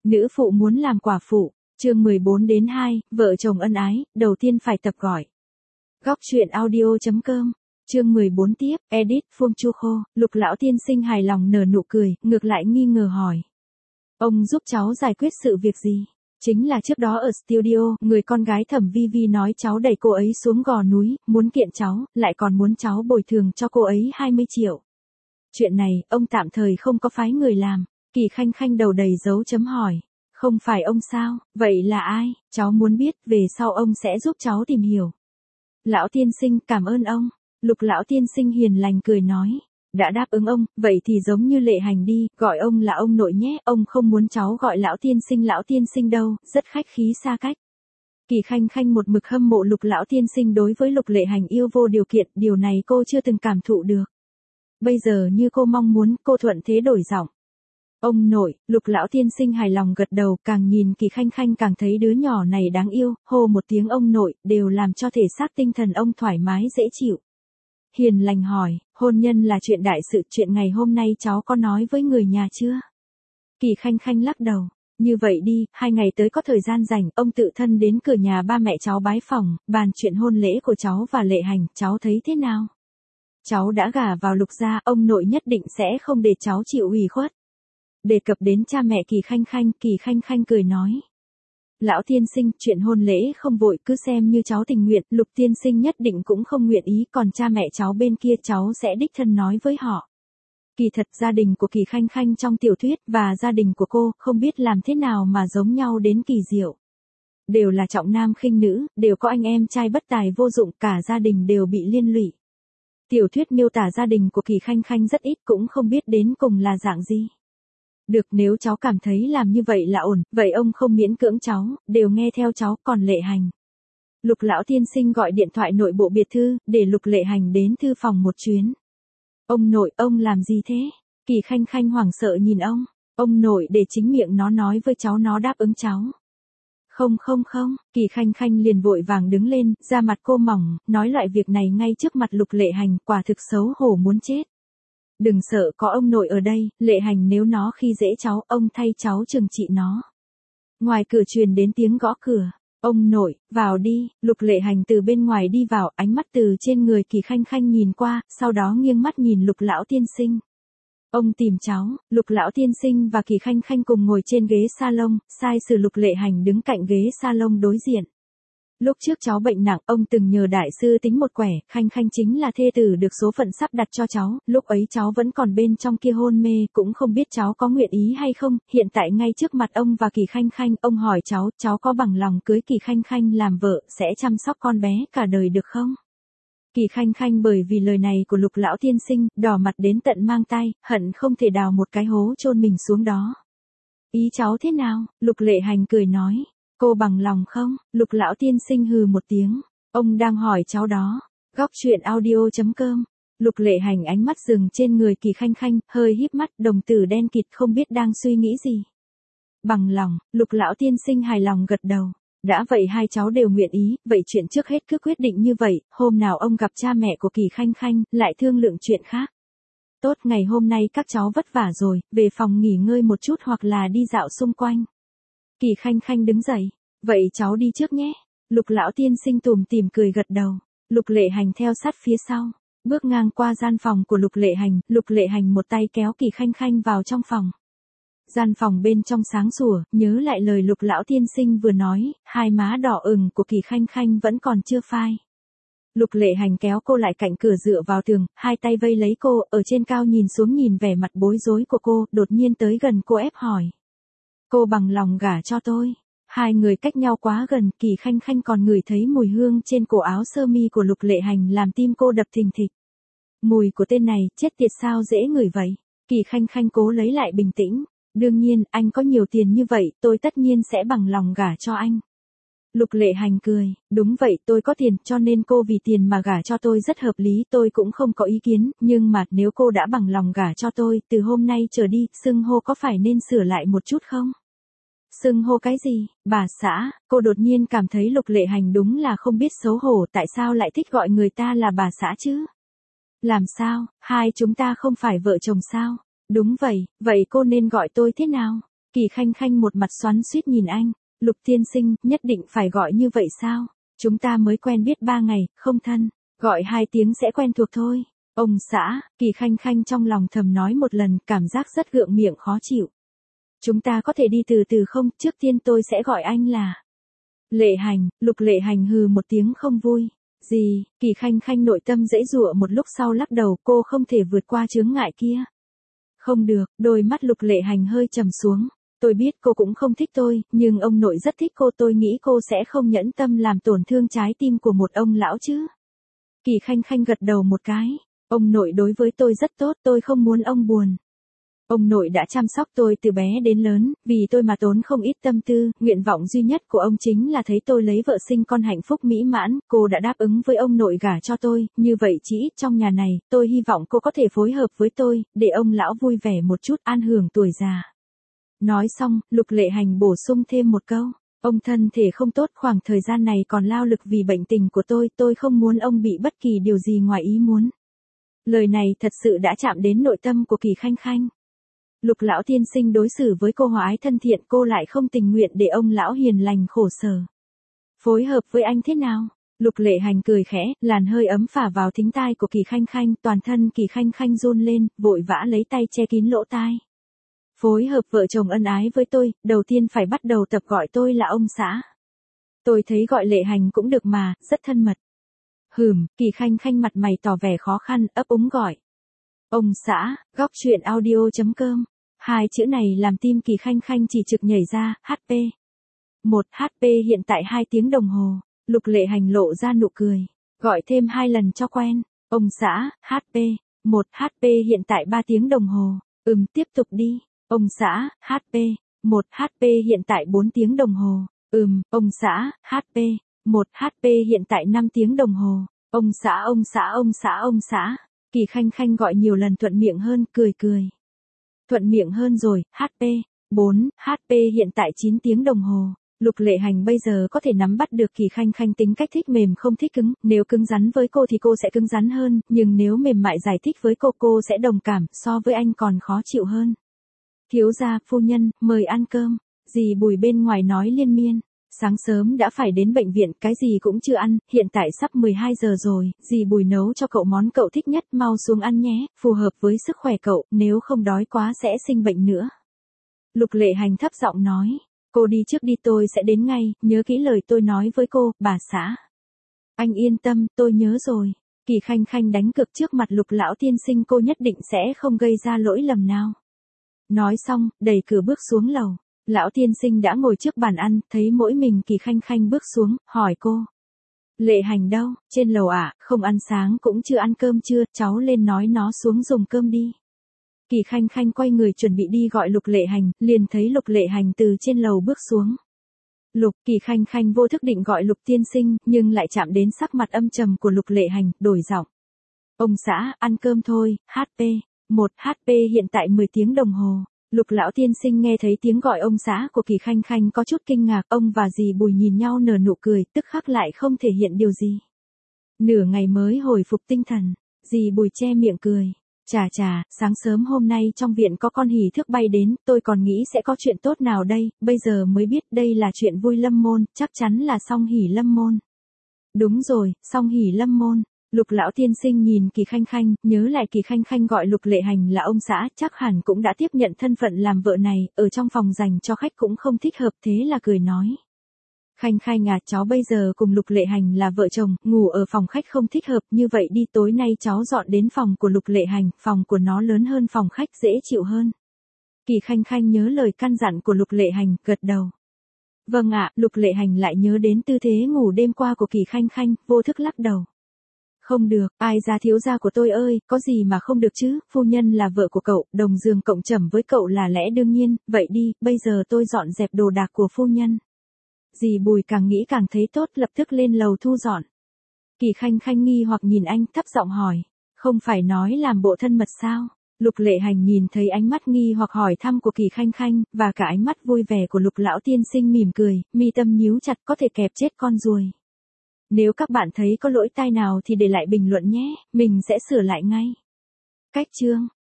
Nữ phụ muốn làm quả phụ, chương 14-2, vợ chồng ân ái, đầu tiên phải tập gọi. Góc truyện audio.com, chương 14 tiếp, edit, Phương Chu Khô, Lục lão tiên sinh hài lòng nở nụ cười, ngược lại nghi ngờ hỏi. Ông giúp cháu giải quyết sự việc gì? Chính là trước đó ở studio, người con gái Thẩm Vi Vi nói cháu đẩy cô ấy xuống gò núi, muốn kiện cháu, lại còn muốn cháu bồi thường cho cô ấy 20 triệu. Chuyện này, ông tạm thời không có phái người làm. Kỳ Khanh Khanh đầu đầy dấu chấm hỏi. Không phải ông sao, vậy là ai? Cháu muốn biết, về sau ông sẽ giúp cháu tìm hiểu. Lão tiên sinh cảm ơn ông. Lục lão tiên sinh hiền lành cười nói. Đã đáp ứng ông, vậy thì giống như Lệ Hành đi, gọi ông là ông nội nhé, ông không muốn cháu gọi lão tiên sinh đâu, rất khách khí xa cách. Kỳ Khanh Khanh một mực hâm mộ Lục lão tiên sinh đối với Lục Lệ Hành yêu vô điều kiện, điều này cô chưa từng cảm thụ được. Bây giờ như cô mong muốn, cô thuận thế đổi giọng. Ông nội, Lục lão tiên sinh hài lòng gật đầu, càng nhìn Kỳ Khanh Khanh càng thấy đứa nhỏ này đáng yêu, hô một tiếng ông nội, đều làm cho thể xác tinh thần ông thoải mái dễ chịu. Hiền lành hỏi, hôn nhân là chuyện đại sự, chuyện ngày hôm nay cháu có nói với người nhà chưa? Kỳ Khanh Khanh lắc đầu, như vậy đi, 2 ngày tới có thời gian rảnh, ông tự thân đến cửa nhà ba mẹ cháu bái phỏng, bàn chuyện hôn lễ của cháu và Lệ Hành, cháu thấy thế nào? Cháu đã gả vào Lục gia, ông nội nhất định sẽ không để cháu chịu ủy khuất. Đề cập đến cha mẹ Kỳ Khanh Khanh cười nói. Lão tiên sinh, chuyện hôn lễ không vội, cứ xem như cháu tình nguyện, Lục tiên sinh nhất định cũng không nguyện ý, còn cha mẹ cháu bên kia cháu sẽ đích thân nói với họ. Kỳ thật gia đình của Kỳ Khanh Khanh trong tiểu thuyết và gia đình của cô không biết làm thế nào mà giống nhau đến kỳ diệu. Đều là trọng nam khinh nữ, đều có anh em trai bất tài vô dụng, cả gia đình đều bị liên lụy. Tiểu thuyết miêu tả gia đình của Kỳ Khanh Khanh rất ít, cũng không biết đến cùng là dạng gì. Được, nếu cháu cảm thấy làm như vậy là ổn, vậy ông không miễn cưỡng cháu, đều nghe theo cháu, còn Lệ Hành. Lục lão tiên sinh gọi điện thoại nội bộ biệt thư, để Lục Lệ Hành đến thư phòng một chuyến. Ông nội, ông làm gì thế? Kỳ Khanh Khanh hoảng sợ nhìn ông. Ông nội để chính miệng nó nói với cháu nó đáp ứng cháu. Không, Kỳ Khanh Khanh liền vội vàng đứng lên, da mặt cô mỏng, nói loại việc này ngay trước mặt Lục Lệ Hành, quả thực xấu hổ muốn chết. Đừng sợ, có ông nội ở đây, Lệ Hành nếu nó khi dễ cháu, ông thay cháu trừng trị nó. Ngoài cửa truyền đến tiếng gõ cửa. Ông nội, vào đi, Lục Lệ Hành từ bên ngoài đi vào, ánh mắt từ trên người Kỳ Khanh Khanh nhìn qua, sau đó nghiêng mắt nhìn Lục lão tiên sinh. Ông tìm cháu, Lục lão tiên sinh và Kỳ Khanh Khanh cùng ngồi trên ghế salon, sai sử Lục Lệ Hành đứng cạnh ghế salon đối diện. Lúc trước cháu bệnh nặng, ông từng nhờ đại sư tính một quẻ, Khanh Khanh chính là thê tử được số phận sắp đặt cho cháu, lúc ấy cháu vẫn còn bên trong kia hôn mê, cũng không biết cháu có nguyện ý hay không, hiện tại ngay trước mặt ông và Kỳ Khanh Khanh, ông hỏi cháu có bằng lòng cưới Kỳ Khanh Khanh làm vợ, sẽ chăm sóc con bé cả đời được không? Kỳ Khanh Khanh bởi vì lời này của Lục lão tiên sinh, đỏ mặt đến tận mang tai, hận không thể đào một cái hố chôn mình xuống đó. Ý cháu thế nào? Lục Lệ Hành cười nói. Cô bằng lòng không? Lục lão tiên sinh hừ một tiếng. Ông đang hỏi cháu đó. Góc truyện audio.com. Lục Lệ Hành ánh mắt dừng trên người Kỳ Khanh Khanh, hơi híp mắt, đồng tử đen kịt không biết đang suy nghĩ gì. Bằng lòng, Lục lão tiên sinh hài lòng gật đầu. Đã vậy hai cháu đều nguyện ý, vậy chuyện trước hết cứ quyết định như vậy, hôm nào ông gặp cha mẹ của Kỳ Khanh Khanh, lại thương lượng chuyện khác. Tốt, ngày hôm nay các cháu vất vả rồi, về phòng nghỉ ngơi một chút hoặc là đi dạo xung quanh. Kỳ Khanh Khanh đứng dậy, vậy cháu đi trước nhé. Lục lão tiên sinh tủm tỉm cười gật đầu. Lục Lệ Hành theo sát phía sau, bước ngang qua gian phòng của Lục Lệ Hành một tay kéo Kỳ Khanh Khanh vào trong phòng. Gian phòng bên trong sáng sủa, nhớ lại lời Lục lão tiên sinh vừa nói, hai má đỏ ửng của Kỳ Khanh Khanh vẫn còn chưa phai. Lục Lệ Hành kéo cô lại cạnh cửa dựa vào tường, hai tay vây lấy cô, ở trên cao nhìn xuống nhìn vẻ mặt bối rối của cô, đột nhiên tới gần cô ép hỏi. Cô bằng lòng gả cho tôi. Hai người cách nhau quá gần, Kỳ Khanh Khanh còn ngửi thấy mùi hương trên cổ áo sơ mi của Lục Lệ Hành làm tim cô đập thình thịch. Mùi của tên này, chết tiệt sao dễ ngửi vậy. Kỳ Khanh Khanh cố lấy lại bình tĩnh. Đương nhiên, anh có nhiều tiền như vậy, tôi tất nhiên sẽ bằng lòng gả cho anh. Lục Lệ Hành cười, đúng vậy, tôi có tiền, cho nên cô vì tiền mà gả cho tôi rất hợp lý, tôi cũng không có ý kiến, nhưng mà nếu cô đã bằng lòng gả cho tôi, từ hôm nay trở đi, xưng hô có phải nên sửa lại một chút không? Xưng hô cái gì? Bà xã, cô đột nhiên cảm thấy Lục Lệ Hành đúng là không biết xấu hổ, tại sao lại thích gọi người ta là bà xã chứ? Làm sao, hai chúng ta không phải vợ chồng sao? Đúng vậy, vậy cô nên gọi tôi thế nào? Kỳ Khanh Khanh một mặt xoắn xuýt nhìn anh, Lục tiên sinh, nhất định phải gọi như vậy sao? Chúng ta mới quen biết 3 ngày, không thân, gọi 2 tiếng sẽ quen thuộc thôi. Ông xã, Kỳ Khanh Khanh trong lòng thầm nói một lần, cảm giác rất gượng miệng khó chịu. Chúng ta có thể đi từ từ không, trước tiên tôi sẽ gọi anh là Lệ Hành. Lục Lệ Hành hừ một tiếng không vui. Gì? Kỳ Khanh Khanh nội tâm giãy giụa một lúc sau lắc đầu, cô không thể vượt qua chướng ngại kia. Không được, đôi mắt Lục Lệ Hành hơi trầm xuống. Tôi biết cô cũng không thích tôi, nhưng ông nội rất thích cô, tôi nghĩ cô sẽ không nhẫn tâm làm tổn thương trái tim của một ông lão chứ. Kỳ Khanh Khanh gật đầu một cái. Ông nội đối với tôi rất tốt, tôi không muốn ông buồn. Ông nội đã chăm sóc tôi từ bé đến lớn, vì tôi mà tốn không ít tâm tư, nguyện vọng duy nhất của ông chính là thấy tôi lấy vợ sinh con hạnh phúc mỹ mãn, cô đã đáp ứng với ông nội gả cho tôi, như vậy chỉ ít trong nhà này, tôi hy vọng cô có thể phối hợp với tôi, để ông lão vui vẻ một chút, an hưởng tuổi già. Nói xong, Lục Lệ Hành bổ sung thêm một câu, ông thân thể không tốt, khoảng thời gian này còn lao lực vì bệnh tình của tôi không muốn ông bị bất kỳ điều gì ngoài ý muốn. Lời này thật sự đã chạm đến nội tâm của Kỳ Khanh Khanh. Lục lão tiên sinh đối xử với cô hòa ái thân thiện, cô lại không tình nguyện để ông lão hiền lành khổ sở. Phối hợp với anh thế nào? Lục Lệ Hành cười khẽ, làn hơi ấm phả vào thính tai của Kỳ Khanh Khanh, toàn thân Kỳ Khanh Khanh run lên, vội vã lấy tay che kín lỗ tai. Phối hợp vợ chồng ân ái với tôi, đầu tiên phải bắt đầu tập gọi tôi là ông xã. Tôi thấy gọi Lệ Hành cũng được mà, rất thân mật. Kỳ Khanh Khanh mặt mày tỏ vẻ khó khăn, ấp úng gọi. Ông xã, góc chuyện audio.com. 2 chữ này làm tim Kỳ Khanh Khanh chỉ trực nhảy ra, HP. 1 HP hiện tại 2 tiếng đồng hồ. Lục Lệ Hành lộ ra nụ cười. Gọi thêm 2 lần cho quen. Ông xã, HP. 1 HP hiện tại 3 tiếng đồng hồ. Tiếp tục đi. Ông xã, HP. 1 HP hiện tại 4 tiếng đồng hồ. Ông xã, HP. 1 HP hiện tại 5 tiếng đồng hồ. Ông xã, ông xã, ông xã, ông xã. Kỳ Khanh Khanh gọi nhiều lần thuận miệng hơn, cười cười. Thuận miệng hơn rồi, HP. 4 HP hiện tại 9 tiếng đồng hồ. Lục Lệ Hành bây giờ có thể nắm bắt được Kỳ Khanh Khanh tính cách thích mềm không thích cứng, nếu cứng rắn với cô thì cô sẽ cứng rắn hơn, nhưng nếu mềm mại giải thích với cô sẽ đồng cảm, so với anh còn khó chịu hơn. Thiếu gia, phu nhân, mời ăn cơm. Dì Bùi bên ngoài nói liên miên. Sáng sớm đã phải đến bệnh viện, cái gì cũng chưa ăn, hiện tại sắp 12 giờ rồi, dì Bùi nấu cho cậu món cậu thích nhất, mau xuống ăn nhé, phù hợp với sức khỏe cậu, nếu không đói quá sẽ sinh bệnh nữa. Lục Lệ Hành thấp giọng nói, cô đi trước đi, tôi sẽ đến ngay, nhớ kỹ lời tôi nói với cô, bà xã. Anh yên tâm, tôi nhớ rồi. Kỳ Khanh Khanh đánh cược trước mặt Lục lão tiên sinh cô nhất định sẽ không gây ra lỗi lầm nào. Nói xong, đẩy cửa bước xuống lầu. Lão tiên sinh đã ngồi trước bàn ăn, thấy mỗi mình Kỳ Khanh Khanh bước xuống, hỏi cô. Lệ Hành đâu, trên lầu ạ, không ăn sáng cũng chưa ăn cơm chưa, cháu lên nói nó xuống dùng cơm đi. Kỳ Khanh Khanh quay người chuẩn bị đi gọi Lục Lệ Hành, liền thấy Lục Lệ Hành từ trên lầu bước xuống. Kỳ Khanh Khanh vô thức định gọi Lục tiên sinh, nhưng lại chạm đến sắc mặt âm trầm của Lục Lệ Hành, đổi giọng. Ông xã, ăn cơm thôi, HP. 1 HP hiện tại 10 tiếng đồng hồ. Lục lão tiên sinh nghe thấy tiếng gọi ông xã của Kỳ Khanh Khanh có chút kinh ngạc, ông và dì Bùi nhìn nhau nở nụ cười, tức khắc lại không thể hiện điều gì. Nửa ngày mới hồi phục tinh thần, dì Bùi che miệng cười. Chà, sáng sớm hôm nay trong viện có con hỉ thước bay đến, tôi còn nghĩ sẽ có chuyện tốt nào đây, bây giờ mới biết đây là chuyện vui lâm môn, chắc chắn là song hỉ lâm môn. Đúng rồi, song hỉ lâm môn. Lục lão tiên sinh nhìn Kỳ Khanh Khanh, nhớ lại Kỳ Khanh Khanh gọi Lục Lệ Hành là ông xã, chắc hẳn cũng đã tiếp nhận thân phận làm vợ này, ở trong phòng dành cho khách cũng không thích hợp, thế là cười nói. Khanh Khanh à, cháu bây giờ cùng Lục Lệ Hành là vợ chồng, ngủ ở phòng khách không thích hợp, như vậy đi, tối nay cháu dọn đến phòng của Lục Lệ Hành, phòng của nó lớn hơn phòng khách, dễ chịu hơn. Kỳ Khanh Khanh nhớ lời căn dặn của Lục Lệ Hành, gật đầu. Vâng ạ, Lục Lệ Hành lại nhớ đến tư thế ngủ đêm qua của Kỳ Khanh Khanh, vô thức lắc đầu. Không được, ai ra thiếu gia của tôi ơi, có gì mà không được chứ, phu nhân là vợ của cậu, đồng giường cộng trầm với cậu là lẽ đương nhiên, vậy đi, bây giờ tôi dọn dẹp đồ đạc của phu nhân. Dì Bùi càng nghĩ càng thấy tốt, lập tức lên lầu thu dọn. Kỳ Khanh Khanh nghi hoặc nhìn anh, thấp giọng hỏi, không phải nói làm bộ thân mật sao? Lục Lệ Hành nhìn thấy ánh mắt nghi hoặc hỏi thăm của Kỳ Khanh Khanh, và cả ánh mắt vui vẻ của Lục lão tiên sinh mỉm cười, mi tâm nhíu chặt, có thể kẹp chết con ruồi. Nếu các bạn thấy có lỗi tai nào thì để lại bình luận nhé, mình sẽ sửa lại ngay. Cách chương